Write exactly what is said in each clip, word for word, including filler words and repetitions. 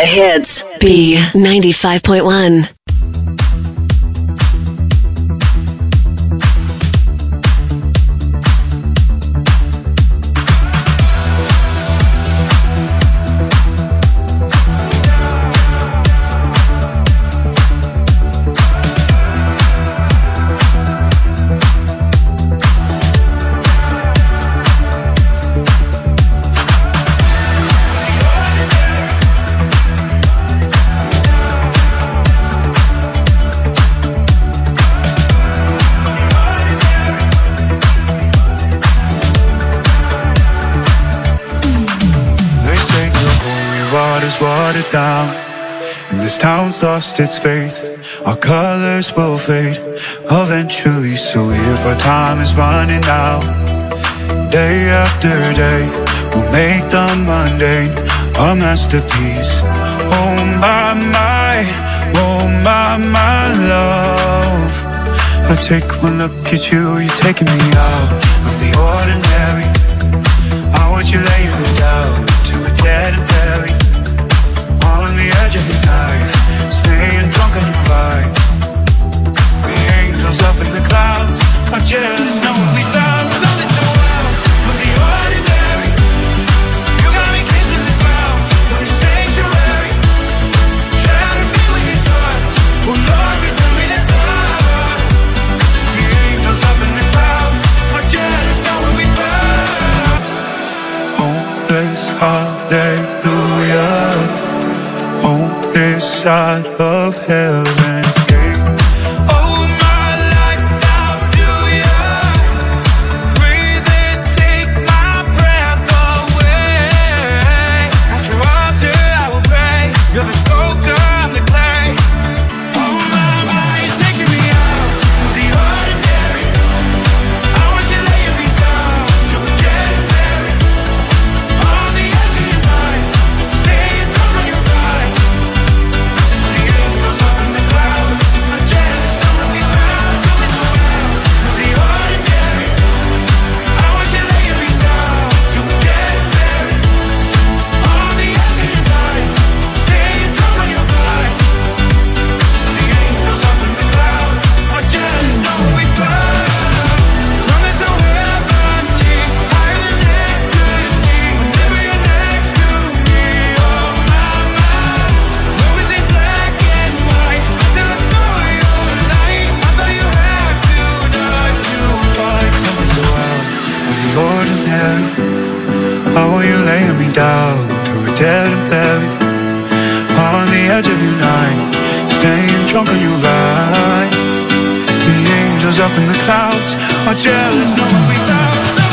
The hits. B ninety-five point one. Watered down, and this town's lost its faith. Our colors will fade eventually, so if our time is running out, day after day, we'll make the mundane a masterpiece. Oh my, my, oh my, my love, I take one look at you, you're taking me out of the ordinary. I want you laying me down to a dead and buried, on the edge of your knife, staying drunk on your vibe. The angels up in the clouds are jealous, know what we found. So this the world of the ordinary. You got me kissing the ground, but it's sanctuary. Trying to be with your daughter. Oh Lord, return me to God. The angels up in the clouds are jealous, know what we found. Oh, this hallelujah, on this side of heaven's gate. Oh, my life, how do ya? Breathe and take my breath away. At your altar I will pray. You're the sculptor, I'm the clay. Oh, my, my, you're taking me out of the ordinary. I want you laying me down to a dead and buried, on the edge of your mind, staying drunk on your ride. How are you laying me down to a dead and buried, on the edge of your night, staying drunk on your ride. The angels up in the clouds are jealous, know what we found.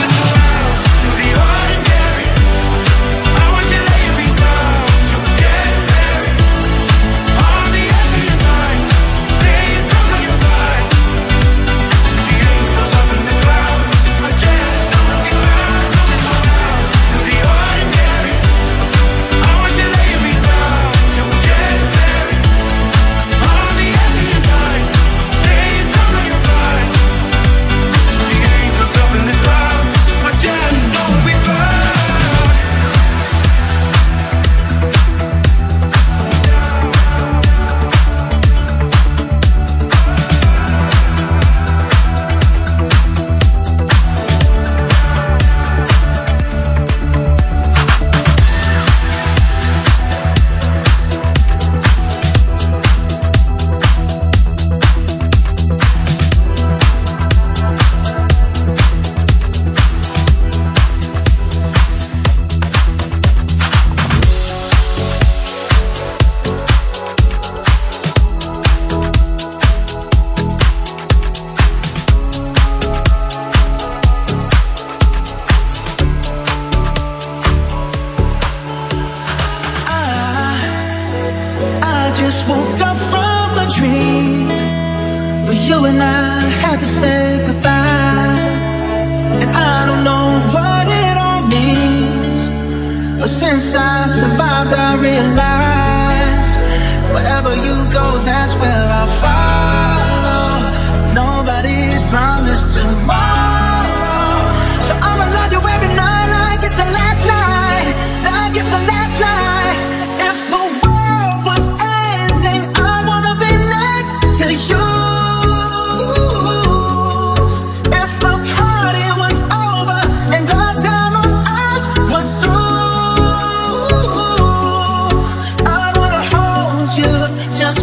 just woke up from a dream where you and I had to say goodbye. And I don't know what it all means, but since I survived I realized wherever you go, that's where I'll follow. Nobody's promised tomorrow, so I'ma love you every night like it's the last night, like it's the last night. If the world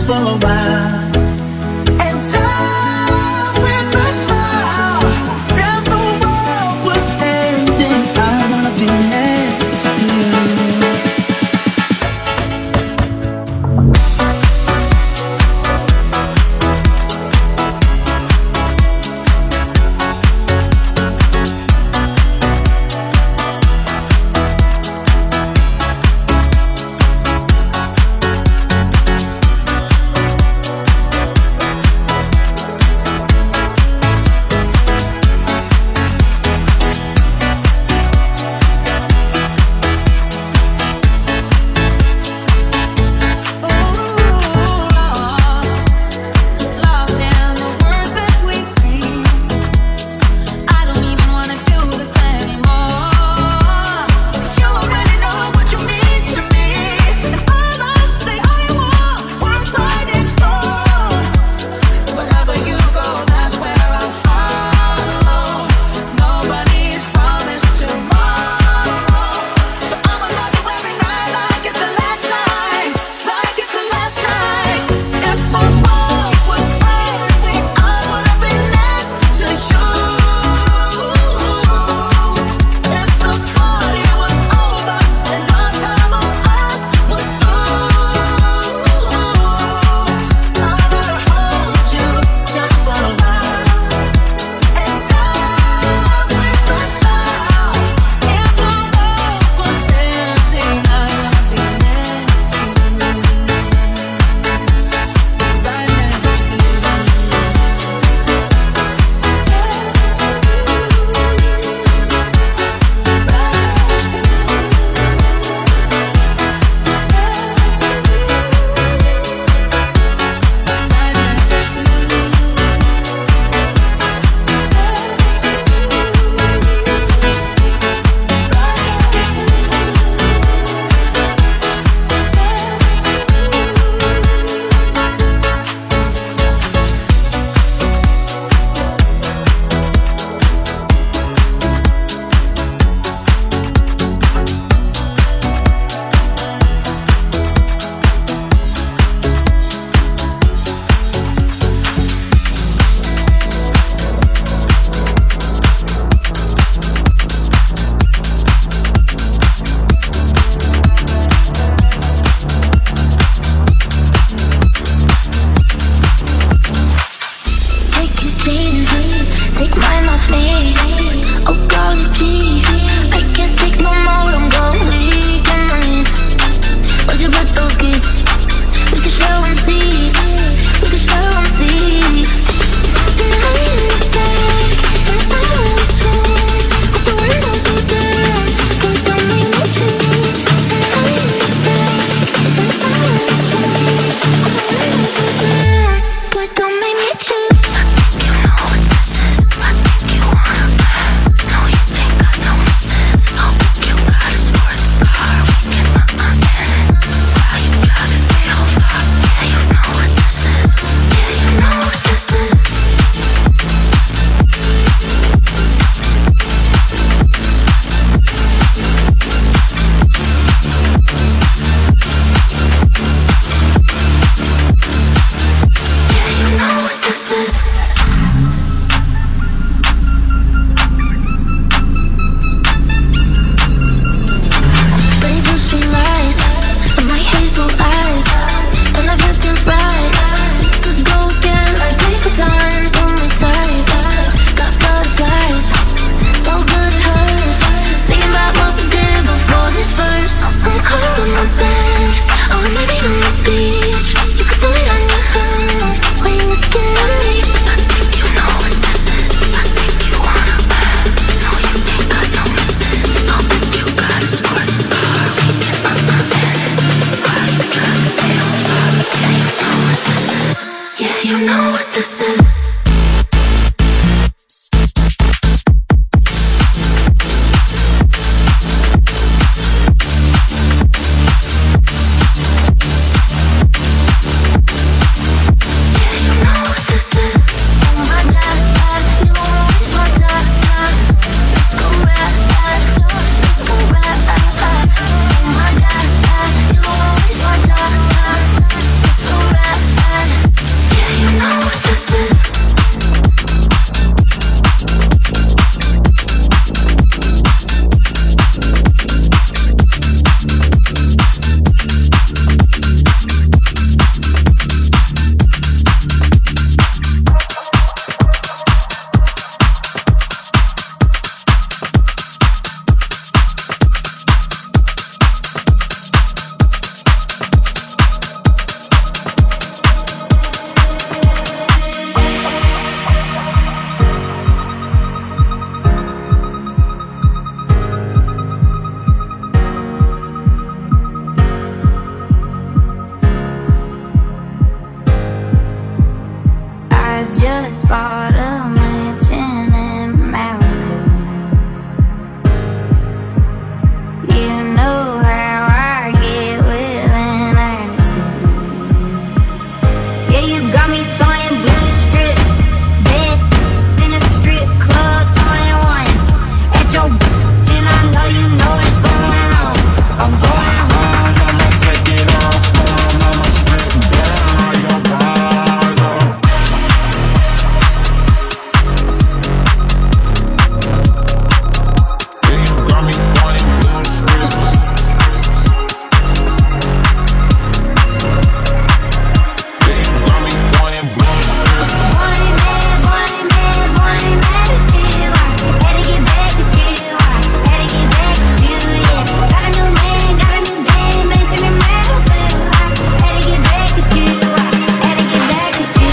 for a while. And time with a smile. If the world was ending, I wanna be next to you. just bought a mansion in Malibu. You know how I get with an attitude. Yeah, you got me throwing blue strips, bed in a strip club, throwing ones at your then I know you know what's going on. I'm going home, I'ma take it off, I'ma strip down your bars on. Yeah, you got me throwing blue strips. Yeah, you got me throwing blue strips. Boy, mad, boy, mad, boy, mad as hell. Had to get back at you, had to get back at you, yeah. Got a new man, got a new game, mention it Malibu. Had to get back at you, had to get back at you.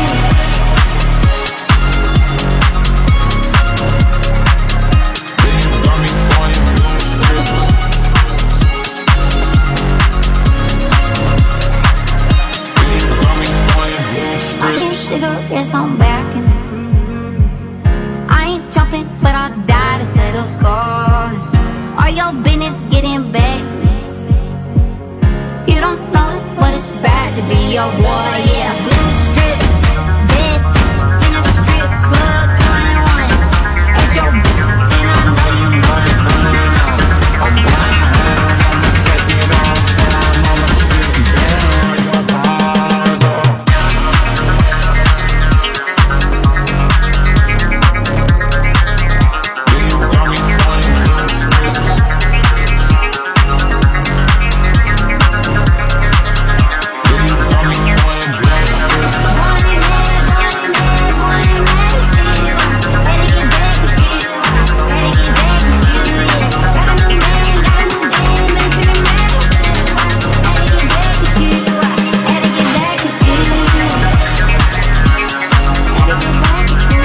Yeah, you got me throwing blue strips. Yeah, you got me throwing blue strips. Cigarettes on back in this. I ain't jumping, but I'll die to settle scores. All your business getting back to me. You don't know what it's bad to be your boy, yeah. Blue strips, dead in a strip club, going ones at your then I know you know what's going on. I'm going home, I'ma take it off, I'ma strip down your bars on. Yeah, you got me throwing blue strips. Yeah, you got me throwing blue strips. Boy, mad, boy, mad, boy, mad as hell. Had to get back at you, had to get back at you, yeah. Got a new man, got a new game, mention it Malibu. Had to get back at you, had to get back at you. Had to get back at you.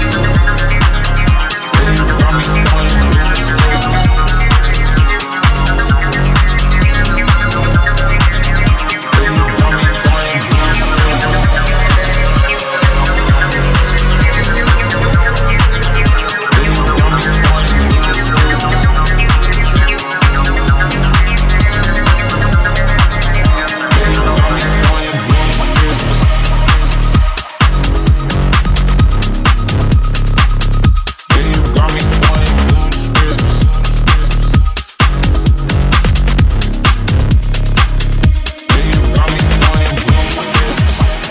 Yeah, you got me throwing blue strips. Yeah, you got me throwing blue strips. Yeah, you got me throwing blue strips. Yeah, you got me throwing blue strips. Yeah, you got me throwing blue strips. Yeah, you got me throwing blue strips.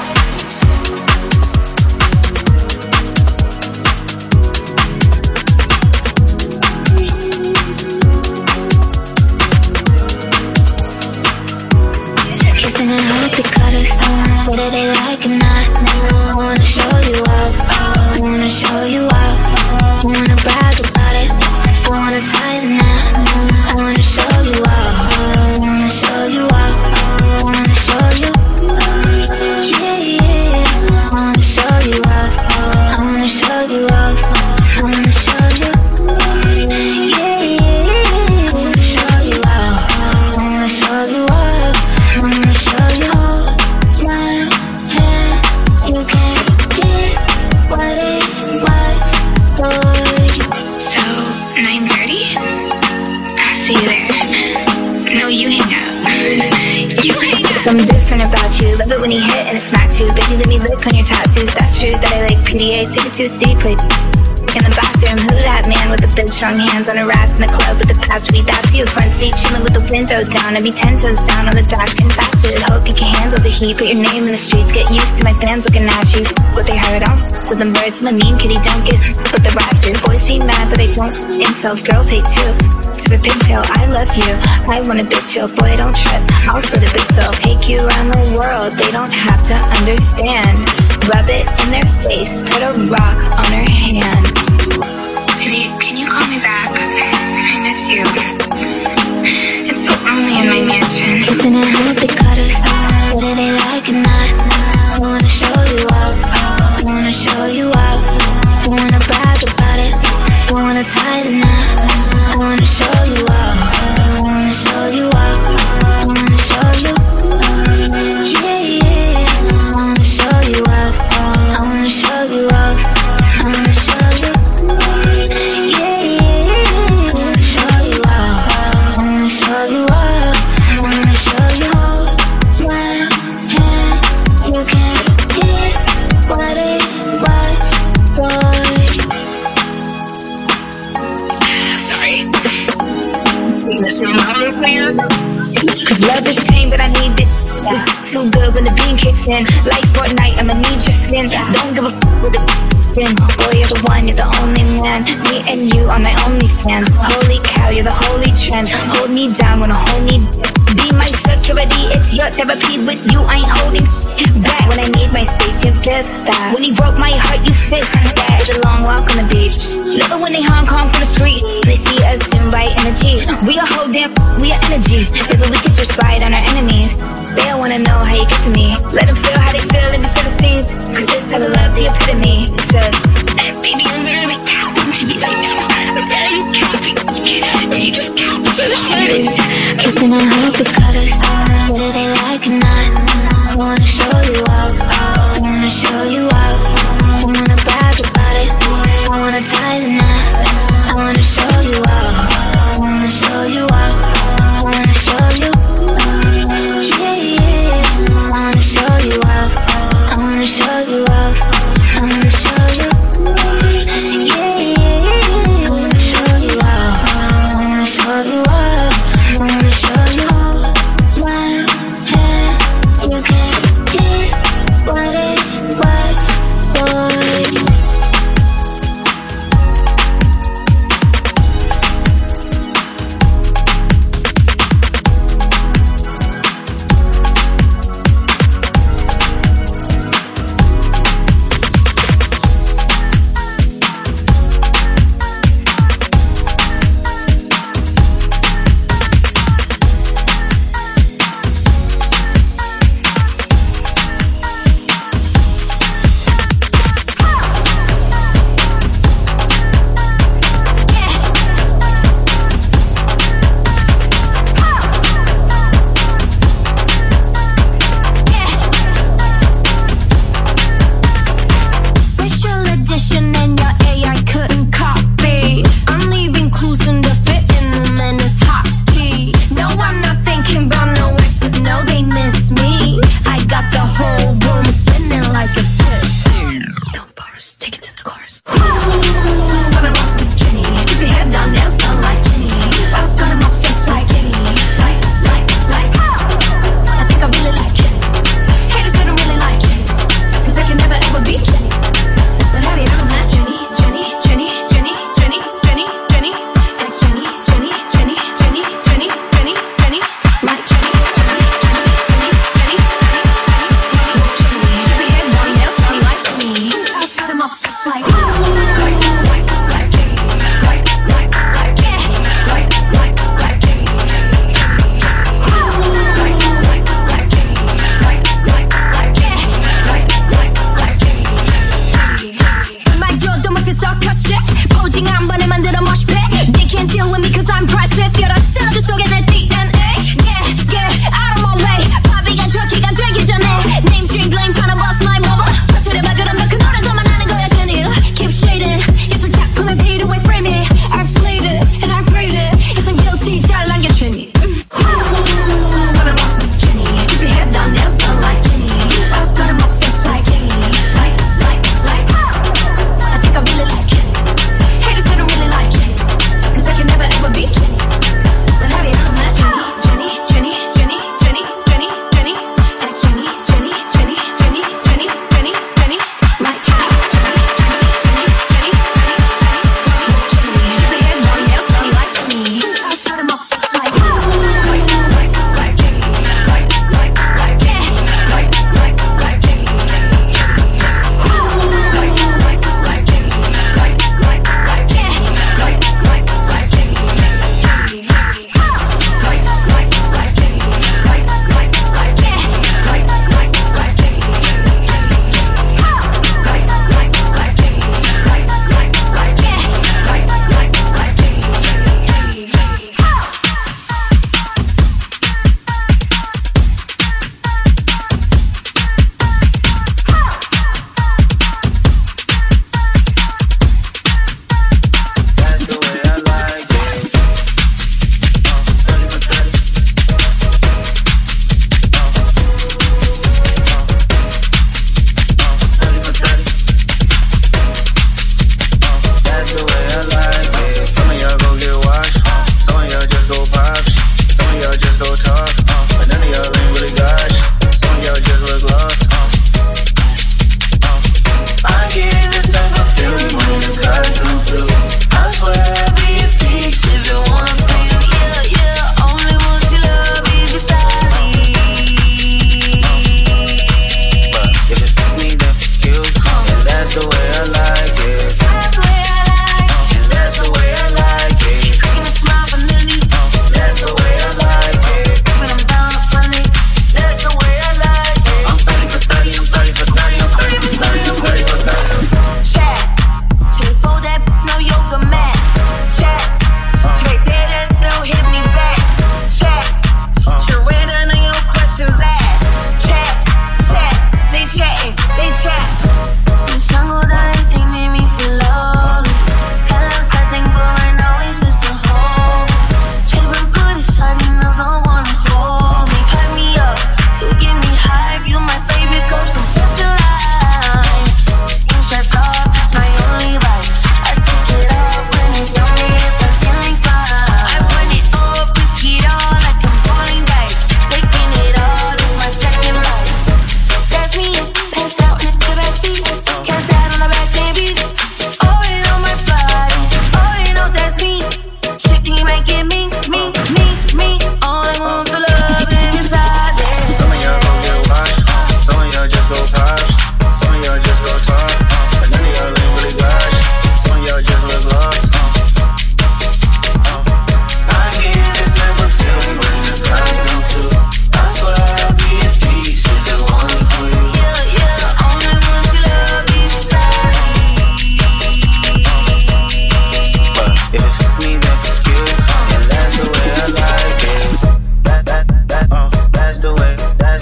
Kissing and hope it cut us off. Whether they like it or not, I wanna show you off. I wanna show you off. I wanna brag about it. I wanna tie the knot. I wanna show you off. I wanna show you off. I wanna show you. Yeah, yeah. I wanna show you off. I wanna show you off. I wanna show you. Yeah, yeah. I wanna show you off. I wanna show you off. I wanna show you. Hold my hand. You can't get what it was for you. So, nine thirty? I'll see you there. No, you hang out. You hang out. Something different about you. Love it when you hit and it smack too. Baby, let me lick on your tattoos. That's true that I like P D A. Take it to a C, play in the bathroom. Who that man with the big strong hands on her ass in the club with the past week? That's you. Front seat chilling with the window down. I'd be ten toes down on the dash getting fast food. Hope you can handle the heat. Put your name in the streets. Get used to my fans looking at you. What they heard on with them birds. I'm a mean kitty, don't get but the rats are. Boys be mad that I don't incels. Girls hate too. To the pigtail, I love you. I want a bitch, yo, boy, don't trip. I'll split a big bill. Take you around the world. They don't have to understand. Rub it in their face. Put a rock on her hand. Baby, can you call me back? I miss you. It's so lonely in my mansion. Kissing and hope they cut us off. Whether they like it or not, I wanna show you off. I wanna show you off. I wanna brag about it. I wanna tie the knot. I wanna show you off. I wanna show you off. I wanna show you. Yeah, yeah. I wanna show you off. I wanna show when the bean kicks in. Like Fortnite, I'ma need your skin. Don't give a f with the spin. Boy, you're the one, you're the only man. Me and you are my only fans. Holy cow, you're the holy trend. Hold me down, wanna hold me. Be my security, it's your therapy. With you, I ain't holding back. When I need my space, you give that. When he broke my heart, you fixed that. Did a long walk on the beach. Love it when they Hong Kong from the street. They see us soon by energy. We a whole damn, we a energy. If we could just ride on our enemies. They don't wanna know how you get to me. Let them feel how they feel in the Philistines. Cause this type of love's the epitome. Said, hey, baby, I'm really counting to be right now. I'm really counting. You just count so hard. Kissing and hope it cut us. Whether they like it or not, I wanna show you up. I wanna show you up. I wanna brag about it. I wanna tie the knot. I wanna show you up. I wanna show you up. I wanna show you. Yeah, yeah. I wanna show you up. I wanna show you up. I wanna show you. Yeah, yeah. I wanna show you up. I wanna show you up. I wanna show you. One.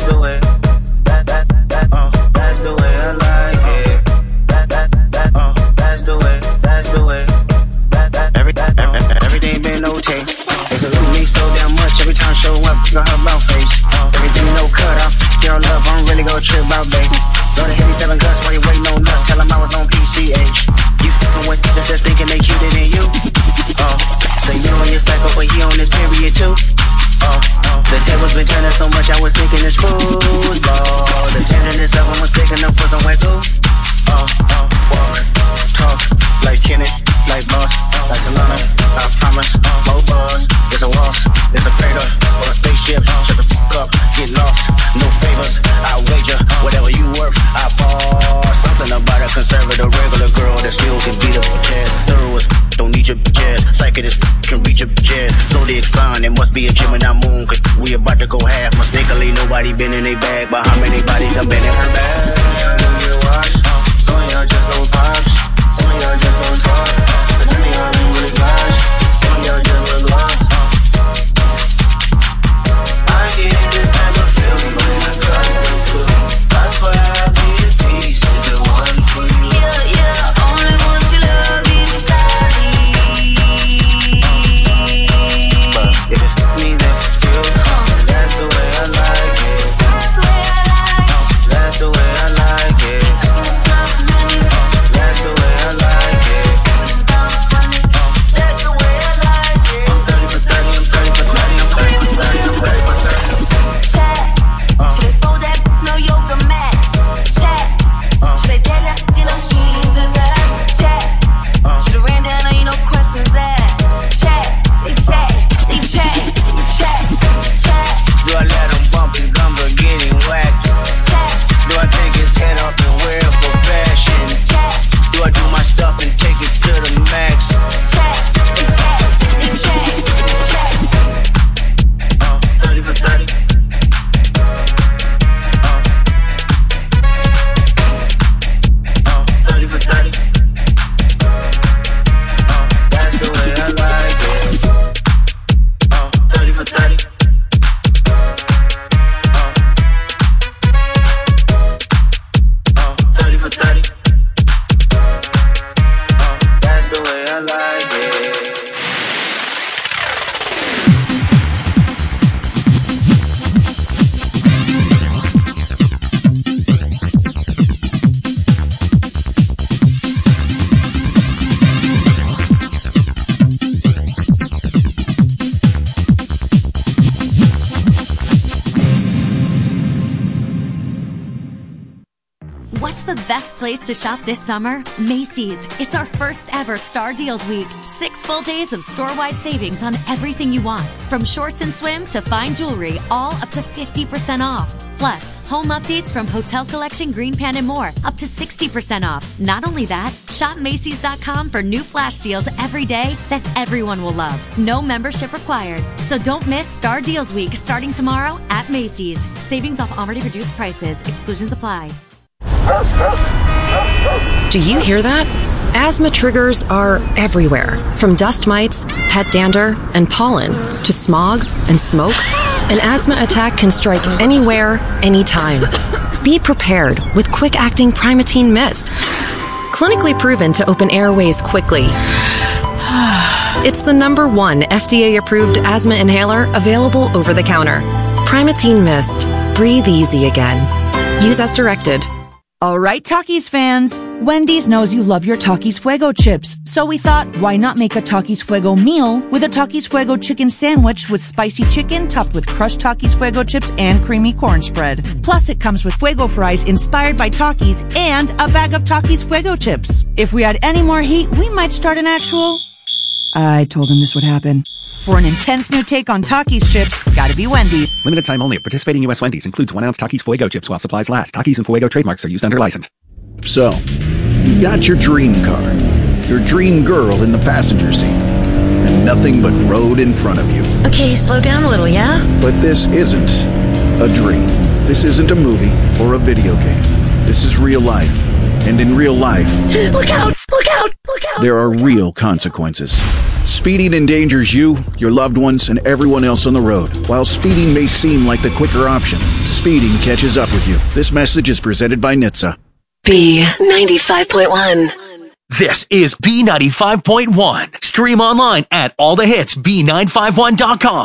the way. That, that, that, uh, that's the way I like it. That, that, that, uh, that's the way. That's the way. That, that, every, that, uh, everything been okay. They salute me so damn much every time I show up. Got her about face. Everything no cut off. Girl love, I'm really gonna trip out, babe. Go to hit me seven guts while you waiting on us. Tell them I was on P C H. You fucking with just just thinking they cuter than you. Oh, so you on your cycle, but he on his period too. Oh, oh, the tables been turning so much, I was thinking it's football. The tenderness of them was sticking up for some wet glue. Oh, oh, walk, talk, like Kenny, like Boss, like Solana. I promise, more buzz. There's a waltz, there's a crater, or a spaceship. Shut the fuck up, get lost, no favors. I wager, whatever you worth, I fall. Something about a conservative, regular girl that still can beat up a jazz. Thorough as don't need your jazz. Psychic as can reach your jazz. Zodiac sign, it must be a Gemini moon. Cause we about to go half. Mistakenly, nobody been in a bag. But how many bodies done been in her bag? Some of y'all watch, some of y'all just gon' pops. Some of y'all just gon' talk. But none of y'all ain't really gosh. Some of y'all just look lost. I get this type of feeling when I touch them too. That's why I be at peace is the one for you. Yeah, yeah, only want your love inside me. But if it's me that feel, that's the way I like it. That's the way I like it. That's the way I like it. That's the way I like it. I'm thirty for thirty, I'm thirty for thirty, I'm thirty for thirty, I'm thirty for thirty. Chat, should I fold that no yoga mat? Chat, should I tell that you know she's a type? Chat, should I ran down on you no questions asked? Chat, they chat, they chat, chat, chat. Do I let them bump his gumbo getting whacked? Chat, Do I take his head off and wear it for fashion? chat, Do I do my stuff and take it to the max? chat, they chat, they chat, chat. Uh, thirty for thirty. Uh, uh, thirty for thirty. Uh, that's the way I like it. Uh, thirty for thirty. Uh, uh, thirty for thirty. Uh, that's the way I like it. What's the best place to shop this summer? Macy's. It's our first ever Star Deals Week. Six full days of store-wide savings on everything you want. From shorts and swim to fine jewelry, all up to fifty percent off. Plus, home updates from Hotel Collection, Green Pan, and more, up to sixty percent off. Not only that, shop Macy's dot com for new flash deals every day that everyone will love. No membership required. So don't miss Star Deals Week starting tomorrow at Macy's. Savings off already reduced prices. Exclusions apply. Do you hear that? Asthma triggers are everywhere, from dust mites, pet dander, and pollen, to smog and smoke. An asthma attack can strike anywhere, anytime. Be prepared with quick-acting Primatene Mist. Clinically proven to open airways quickly. It's the number one F D A-approved asthma inhaler available over the counter. Primatene Mist. Breathe easy again. Use as directed. All right, Takis fans. Wendy's knows you love your Takis Fuego chips, so we thought, why not make a Takis Fuego meal with a Takis Fuego chicken sandwich with spicy chicken topped with crushed Takis Fuego chips and creamy corn spread. Plus, it comes with Fuego fries inspired by Takis and a bag of Takis Fuego chips. If we had any more heat, we might start an actual... I told him this would happen. For an intense new take on Takis chips, gotta be Wendy's. Limited time only at participating U S Wendy's. Includes one ounce Takis Fuego chips while supplies last. Takis and Fuego trademarks are used under license. So, you've got your dream car, your dream girl in the passenger seat, and nothing but road in front of you. Okay, slow down a little, yeah? But this isn't a dream. This isn't a movie or a video game. This is real life. And in real life... Look out! Look out! Look out! There are real consequences. Speeding endangers you, your loved ones, and everyone else on the road. While speeding may seem like the quicker option, speeding catches up with you. This message is presented by N H T S A. B ninety-five point one. This is B ninety-five point one. Stream online at all the hits B nine five one dot com.